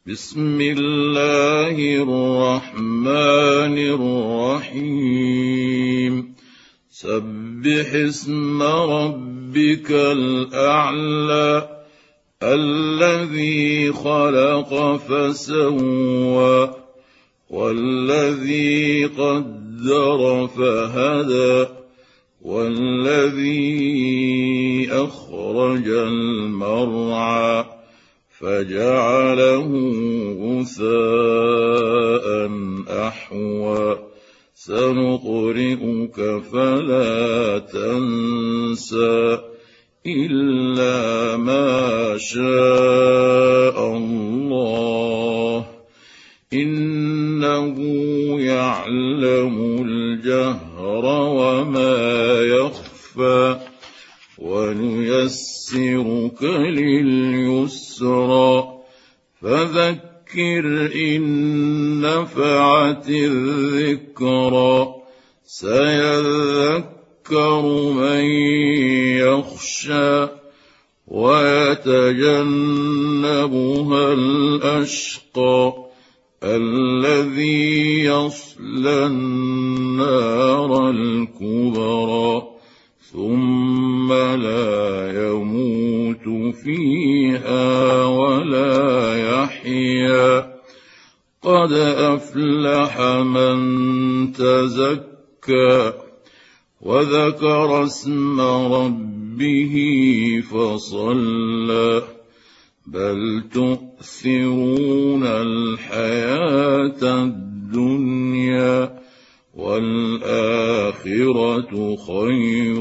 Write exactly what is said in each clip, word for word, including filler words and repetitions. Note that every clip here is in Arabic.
بسم الله الرحمن الرحيم سبح اسم ربك الأعلى الذي خلق فسوى والذي قدر فهدى والذي أخرج المرعى فجعله غثاء أحوى سنقرئك فلا تنسى إلا ما شاء الله إنه يعلم الجهر وما يخفى ونيسرك لليسرى فذكر إن نفعت الذكرى سيذكر من يخشى ويتجنبها الأشقى الذي يصلى النار الكبرى ثم لا يموت فيها ولا يحيا قد أفلح من تزكى وذكر اسم ربه فصلى بل تؤثرون الحياة الدنيا والآخرة خير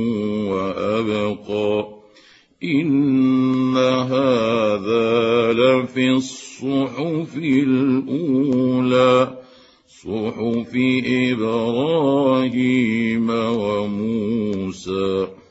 وأبقى إن هذا لفي الصحف الأولى صحف إبراهيم وموسى